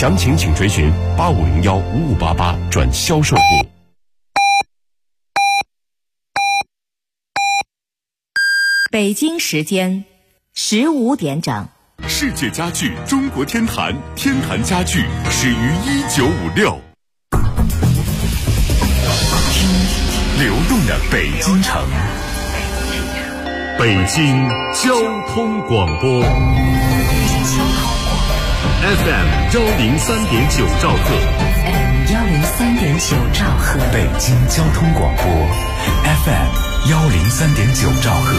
详情请追询85015588转销售部。 北京时间15点整。 世界家具中国天坛，天坛家具始于1956。听流动的北京城，北京交通广播 FM 103.9兆赫 103.9兆赫， 北京交通广播 FM 103.9兆赫。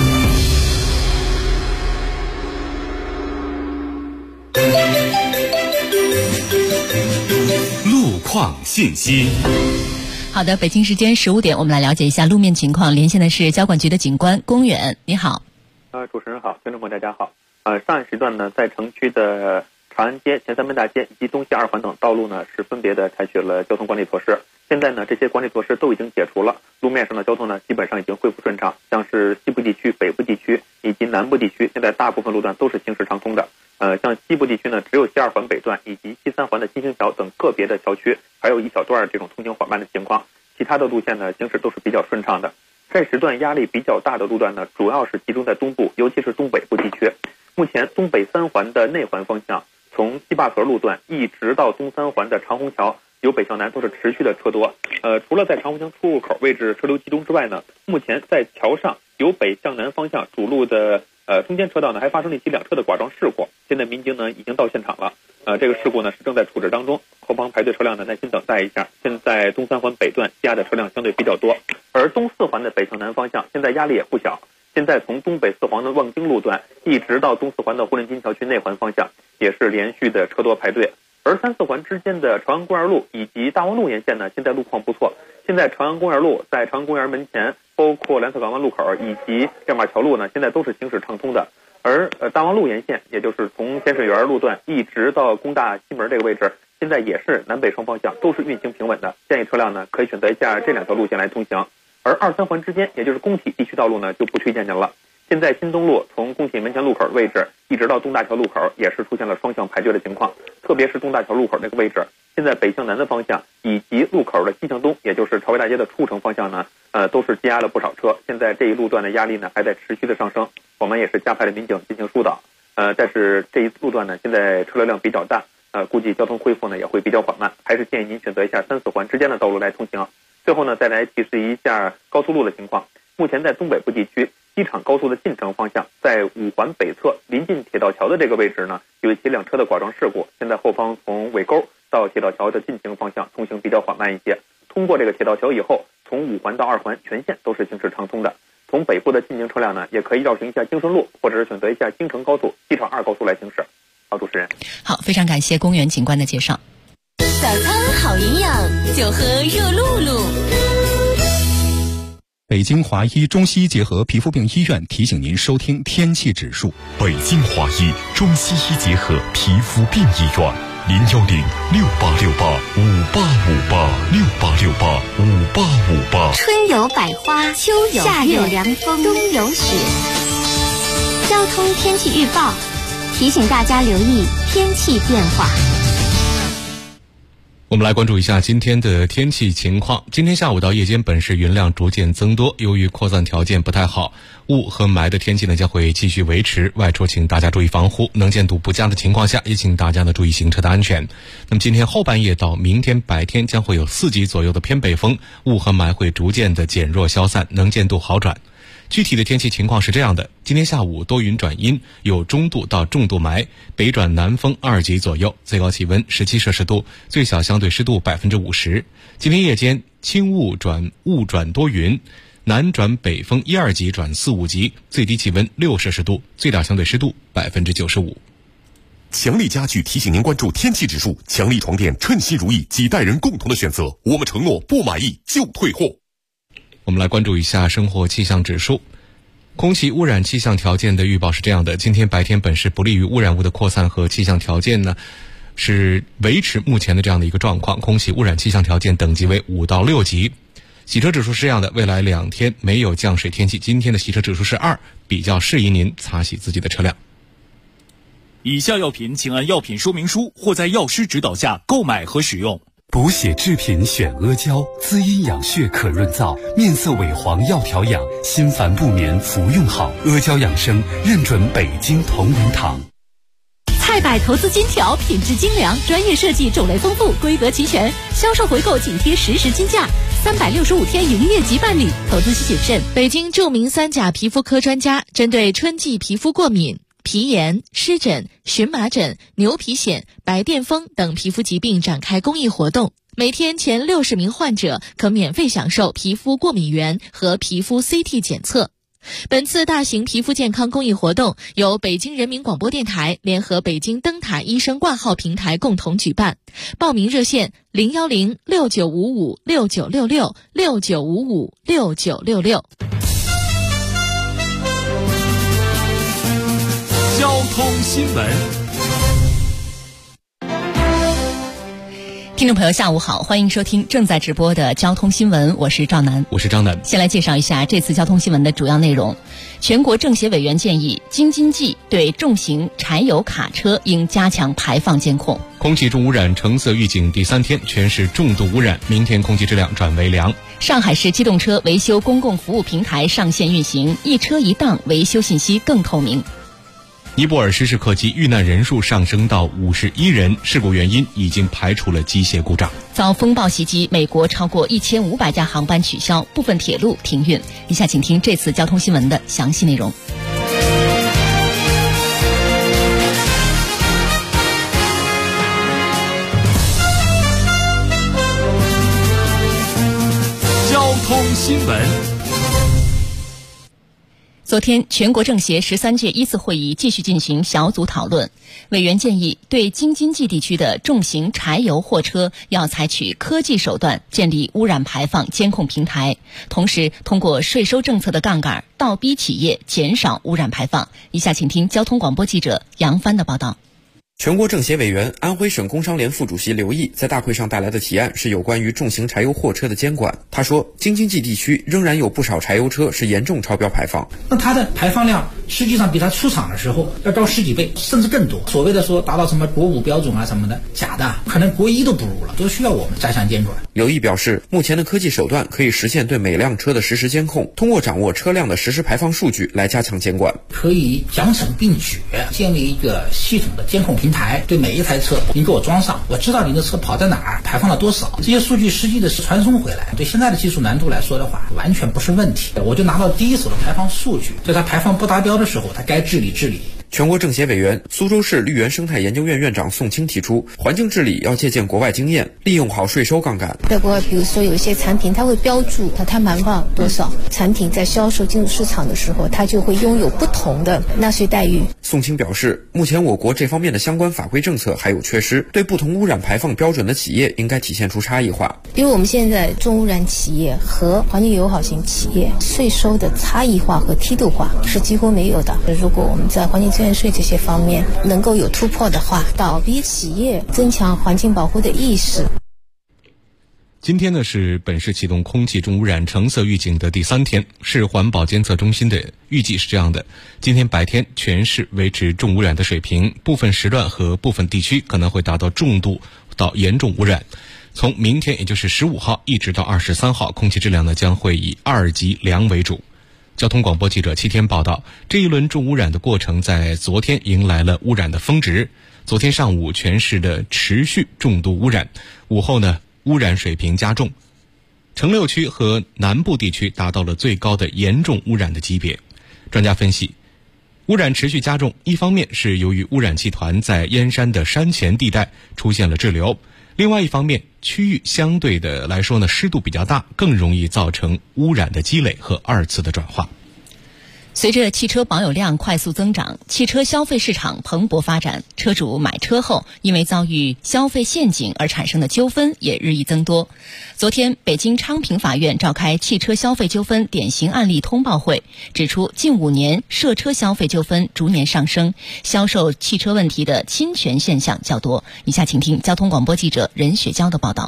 路况信息。 好的，北京时间15点，我们来了解一下路面情况。连线的是交管局的警官龚远，你好。 主持人好，听众朋友大家好。上一时段呢，在城区的长安街、前三门大街以及东西二环等道路呢，是分别的采取了交通管理措施。现在呢，这些管理措施都已经解除了，路面上的交通呢，基本上已经恢复顺畅。像是西部地区、北部地区以及南部地区，现在大部分路段都是行驶畅通的。像西部地区呢，只有西二环北段以及西三环的新兴桥等个别的桥区，还有一小段这种通行缓慢的情况。其他的路线呢，行驶都是比较顺畅的。这时段压力比较大的路段呢，主要是集中在东部，尤其是东北部地区。目前东北三环的内环方向，从西坝河路段一直到东三环的长虹桥，由北向南都是持续的车多。除了在长虹桥出入口位置车流集中之外呢，目前在桥上由北向南方向主路的中间车道呢，还发生了一起两车的剐撞事故。现在民警呢已经到现场了，这个事故呢是正在处置当中，后方排队车辆呢耐心等待一下。现在东三环北段积压的车辆相对比较多，而东四环的北向南方向现在压力也不小。现在从东北四环的望京路段一直到东四环的胡润金桥区内环方向，也是连续的车多排队。而三四环之间的朝阳公园路以及大望路沿线呢，现在路况不错。现在朝阳公园路在朝阳公园门前，包括蓝色港湾路口以及亮马桥路呢，现在都是行驶畅通的。而大望路沿线，也就是从天水园路段一直到工大西门这个位置，现在也是南北双方向都是运行平稳的。建议车辆呢可以选择一下这两条路线来通行。而二三环之间，也就是工体地区道路呢，就不推荐您了。现在新东路从工体门前路口位置一直到东大桥路口，也是出现了双向排队的情况。特别是东大桥路口那个位置，现在北向南的方向以及路口的西向东，也就是朝外大街的出城方向呢，都是积压了不少车。现在这一路段的压力呢还在持续的上升，我们也是加派了民警进行疏导。但是这一路段呢，现在车流量比较大，估计交通恢复呢也会比较缓慢，还是建议您选择一下三四环之间的道路来通行。最后呢，再来提示一下高速路的情况。目前在东北部地区，机场高速的进城方向，在五环北侧临近铁道桥的这个位置呢，有一起两车的剐撞事故。现在后方从尾沟到铁道桥的进行方向通行比较缓慢一些。通过这个铁道桥以后，从五环到二环全线都是行驶畅通的。从北部的进京车辆呢，也可以绕行一下京顺路，或者是选择一下京承高速、机场2高速来行驶。好，主持人。 好，非常感谢龚远警官的介绍。 早餐好营养，就喝热露露。 北京华医中西医结合皮肤病医院提醒您收听天气指数。 北京华医中西医结合皮肤病医院，0106868585858，668685858。 春有百花，秋有夏有凉风，冬有雪。交通天气预报提醒大家留意天气变化。 我们来关注一下今天的天气情况。今天下午到夜间，本市云量逐渐增多，由于扩散条件不太好，雾和霾的天气呢将会继续维持。外出请大家注意防护，能见度不佳的情况下，也请大家呢注意行车的安全。那么今天后半夜到明天白天将会有4级左右的偏北风，雾和霾会逐渐的减弱消散，能见度好转。具体的天气情况是这样的：今天下午多云转阴，有中度到重度霾，北转南风2级左右，最高气温17摄氏度，最小相对湿度50%。今天夜间轻雾转多云，南转北风1、2级转4、5级，最低气温6摄氏度，最大相对湿度95%。 强力家具提醒您关注天气指数，强力床垫称心如意，几代人共同的选择，我们承诺不满意就退货。 我们来关注一下生活气象指数。空气污染气象条件的预报是这样的：今天白天本市不利于污染物的扩散和气象条件呢是维持目前的这样的一个状况，空气污染气象条件等级为5到6级。洗车指数是这样的：未来2天没有降水天气，今天的洗车指数是2，比较适宜您擦洗自己的车辆。 以下药品请按药品说明书或在药师指导下购买和使用。 补血制品选阿胶，滋阴养血可润燥，面色萎黄要调养，心烦不眠服用好。阿胶养生认准北京同仁堂。 菜百投资金条，品质精良，专业设计，种类丰富，规格齐全，销售回购紧贴实时均价，365天营业即办理，投资需谨慎。 北京著名3甲皮肤科专家针对春季皮肤过敏、皮炎、湿疹、荨麻疹、牛皮癣、白癜风等皮肤疾病展开公益活动，每天前60名患者可免费享受皮肤过敏原和皮肤 CT 检测。本次大型皮肤健康公益活动由北京人民广播电台联合北京灯塔医生挂号平台共同举办，报名热线0106955696669556966。 交通新闻。 听众朋友下午好，欢迎收听正在直播的交通新闻，我是赵楠。 我是张楠。 先来介绍一下这次交通新闻的主要内容。全国政协委员建议京津冀对重型柴油卡车应加强排放监控。 空气重污染橙色预警第3天，全市重度污染，明天空气质量转为良。 上海市机动车维修公共服务平台上线运行，一车一档维修信息更透明。 尼泊尔失事客机遇难人数上升到51人，事故原因已经排除了机械故障。 遭风暴袭击，美国超过1500架航班取消，部分铁路停运。以下请听这次交通新闻的详细内容。 交通新闻。 昨天，全国政协13届1次会议继续进行小组讨论。委员建议，对京津冀地区的重型柴油货车要采取科技手段建立污染排放监控平台，同时通过税收政策的杠杆，倒逼企业减少污染排放。以下请听交通广播记者杨帆的报道。 全国政协委员、安徽省工商联副主席刘毅在大会上带来的提案是有关于重型柴油货车的监管。他说，京津冀地区仍然有不少柴油车是严重超标排放， 那它的排放量实际上比它出厂的时候要高10几倍，甚至更多。所谓的说达到什么国5标准啊什么的，假的，可能国1都不如了，都需要我们加强监管。 刘毅表示，目前的科技手段可以实现对每辆车的实时监控，通过掌握车辆的实时排放数据来加强监管。 可以奖惩并举，建立一个系统的监控平台，对每一台车您给我装上，我知道你的车跑在哪儿，排放了多少，这些数据实际的是传送回来。对现在的技术难度来说的话，完全不是问题。我就拿到第一手的排放数据，在它排放不达标的时候，它该治理治理。 全国政协委员、苏州市绿源生态研究院院长宋清提出，环境治理要借鉴国外经验，利用好税收杠杆。 在国外，比如说有一些产品，它会标注它碳排放多少，产品在销售进入市场的时候，它就会拥有不同的纳税待遇。 宋清表示，目前我国这方面的相关法规政策还有缺失，对不同污染排放标准的企业应该体现出差异化。 比如我们现在重污染企业和环境友好型企业税收的差异化和梯度化是几乎没有的。如果我们在环境资源税这些方面能够有突破的话，倒逼企业增强环境保护的意识。 今天呢是本市启动空气重污染橙色预警的第3天，市环保监测中心的预计是这样的：今天白天全市维持重污染的水平，部分时段和部分地区可能会达到重度到严重污染。从明天也就是15号一直到23号，空气质量呢将会以2级良为主。交通广播记者7天报道，这一轮重污染的过程在昨天迎来了污染的峰值。昨天上午全市的持续重度污染，午后呢污染水平加重，城6区和南部地区达到了最高的严重污染的级别。专家分析，污染持续加重，一方面是由于污染气团在燕山的山前地带出现了滞留，另外一方面区域相对的来说呢湿度比较大，更容易造成污染的积累和2次的转化。 随着汽车保有量快速增长，汽车消费市场蓬勃发展，车主买车后因为遭遇消费陷阱而产生的纠纷也日益增多。昨天，北京昌平法院召开汽车消费纠纷典型案例通报会，指出近5年涉车消费纠纷逐年上升，销售汽车问题的侵权现象较多。以下请听交通广播记者任雪娇的报道。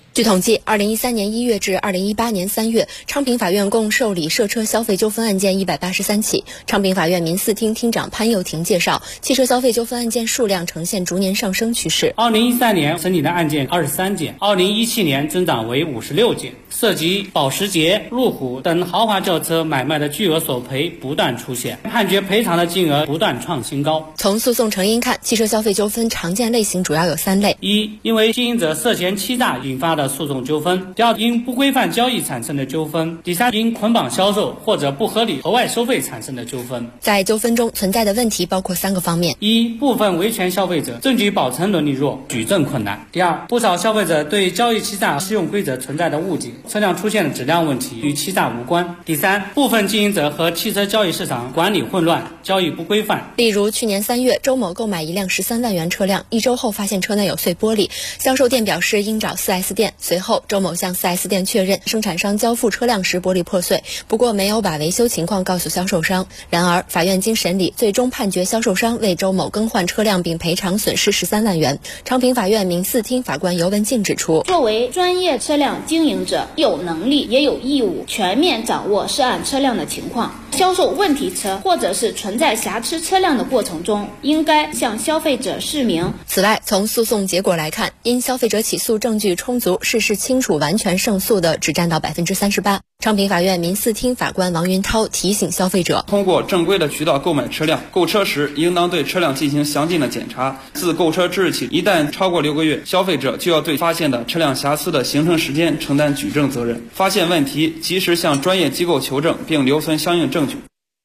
据统计，2013年1月至2018年3月，昌平法院共受理涉车消费纠纷案件183起。昌平法院民4厅厅长潘又廷介绍，汽车消费纠纷案件数量呈现逐年上升趋势。 2013年审理的案件23件，2017年增长为56件，涉及保时捷、路虎等豪华轿车买卖的巨额索赔不断出现，判决赔偿的金额不断创新高。 从诉讼成因看，汽车消费纠纷常见类型主要有3类： 一、因为经营者涉嫌欺诈引发的诉讼纠纷；第二，因不规范交易产生的纠纷；第三，因捆绑销售或者不合理额外收费产生的纠纷。 在纠纷中存在的问题包括3个方面： 一、部分维权消费者证据保存能力弱，举证困难；第二，不少消费者对交易欺诈适用规则存在的误解，车辆出现的质量问题与欺诈无关；第三，部分经营者和汽车交易市场管理混乱，交易不规范。 例如去年3月，周某购买一辆13万元车辆，1周后发现车内有碎玻璃，销售店表示应找 4S 店，随后周某向 4S 店确认生产商交付车辆时玻璃破碎，不过没有把维修情况告诉销售商。然而法院经审理，最终判决销售商为周某更换车辆并赔偿损失13万元。昌平法院民4厅法官尤文静指出， 作为专业车辆经营者，有能力也有义务全面掌握涉案车辆的情况，销售问题车或者是存在瑕疵车辆的过程中，应该向消费者示明。 此外，从诉讼结果来看，因消费者起诉证据充足、事实清楚、完全胜诉的只占到38%。昌平法院民4厅法官王云涛提醒消费者， 通过正规的渠道购买车辆，购车时应当对车辆进行详尽的检查。自购车之日起，一旦超过6个月，消费者就要对发现的车辆瑕疵的形成时间承担举证责任。发现问题，及时向专业机构求证，并留存相应证据。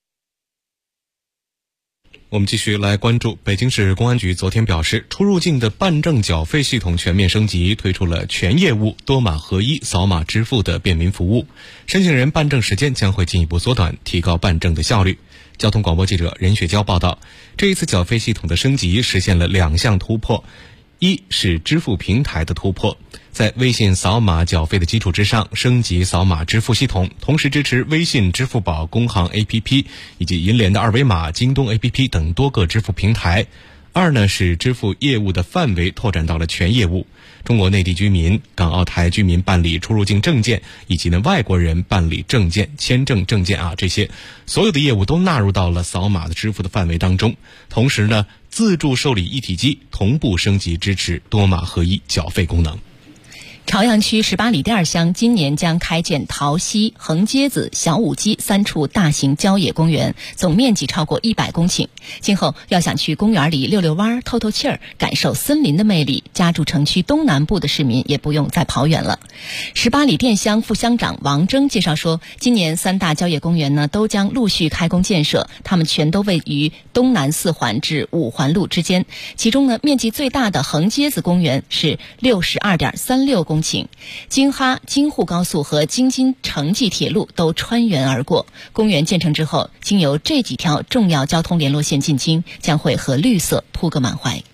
我们继续来关注，北京市公安局昨天表示，出入境的办证缴费系统全面升级，推出了全业务多码合一扫码支付的便民服务，申请人办证时间将会进一步缩短，提高办证的效率。交通广播记者任雪娇报道，这一次缴费系统的升级实现了2项突破。一是支付平台的突破，在微信扫码缴费的基础之上升级扫码支付系统，同时支持微信、支付宝、工行 APP 以及银联的2维码、京东 APP 等多个支付平台。二呢是支付业务的范围拓展到了全业务，中国内地居民、港澳台居民办理出入境证件，以及外国人办理证件、签证证件这些所有的业务都纳入到了扫码的支付的范围当中。同时呢，自助受理一体机同步升级支持多码合一缴费功能。 朝阳区18里第2乡今年将开建桃溪、横街子、小武基3处大型郊野公园，总面积超过100公顷。今后要想去公园里溜溜弯、透透气儿，感受森林的魅力，家住城区东南部的市民也不用再跑远了。18里店乡副乡长王征介绍说，今年3大郊野公园呢都将陆续开工建设，它们全都位于东南4环至5环路之间。其中呢，面积最大的横街子公园是62.36公顷，京哈、京沪高速和京津城际铁路都穿园而过。公园建成之后，经由这几条重要交通联络线进京，将会和绿色铺个满怀。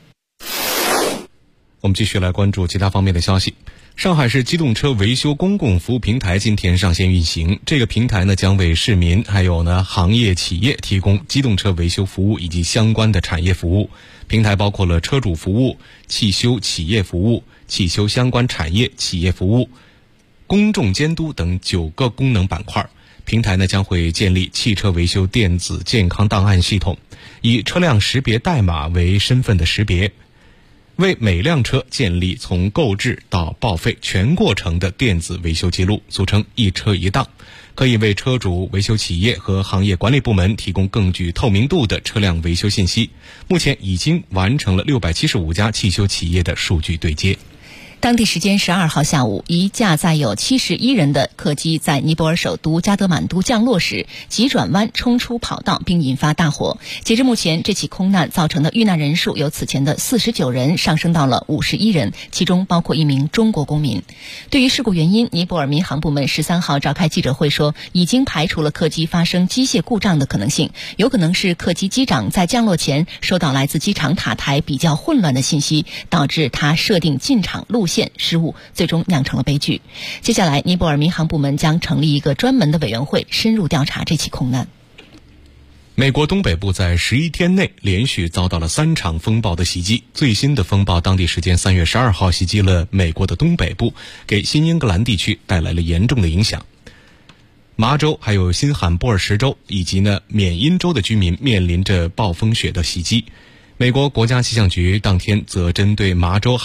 我们继续来关注其他方面的消息。上海市机动车维修公共服务平台今天上线运行，这个平台呢将为市民还有行业企业提供机动车维修服务以及相关的产业服务。平台包括了车主服务、汽修企业服务、汽修相关产业企业服务、公众监督等9个功能板块。平台呢将会建立汽车维修电子健康档案系统，以车辆识别代码为身份的识别，为每辆车建立从购置到报废全过程的电子维修记录，俗称一车一档，可以为车主、维修企业和行业管理部门提供更具透明度的车辆维修信息。目前已经完成了675家汽修企业的数据对接。 当地时间12号下午，一架载有71人的客机在尼泊尔首都加德满都降落时急转弯冲出跑道，并引发大火。截至目前，这起空难造成的遇难人数由此前的49人上升到了51人，其中包括一名中国公民。对于事故原因，尼泊尔民航部门13号召开记者会说，已经排除了客机发生机械故障的可能性，有可能是客机机长在降落前收到来自机场塔台比较混乱的信息，导致他设定进场路线失误，最终酿成了悲剧。接下来，尼泊尔民航部门将成立一个专门的委员会，深入调查这起空难。 美国东北部在11天内连续遭到了3场风暴的袭击，最新的风暴当地时间3月12号袭击了美国的东北部，给新英格兰地区带来了严重的影响。麻州还有新罕布尔什州以及缅因州的居民面临着暴风雪的袭击。美国国家气象局当天则针对麻州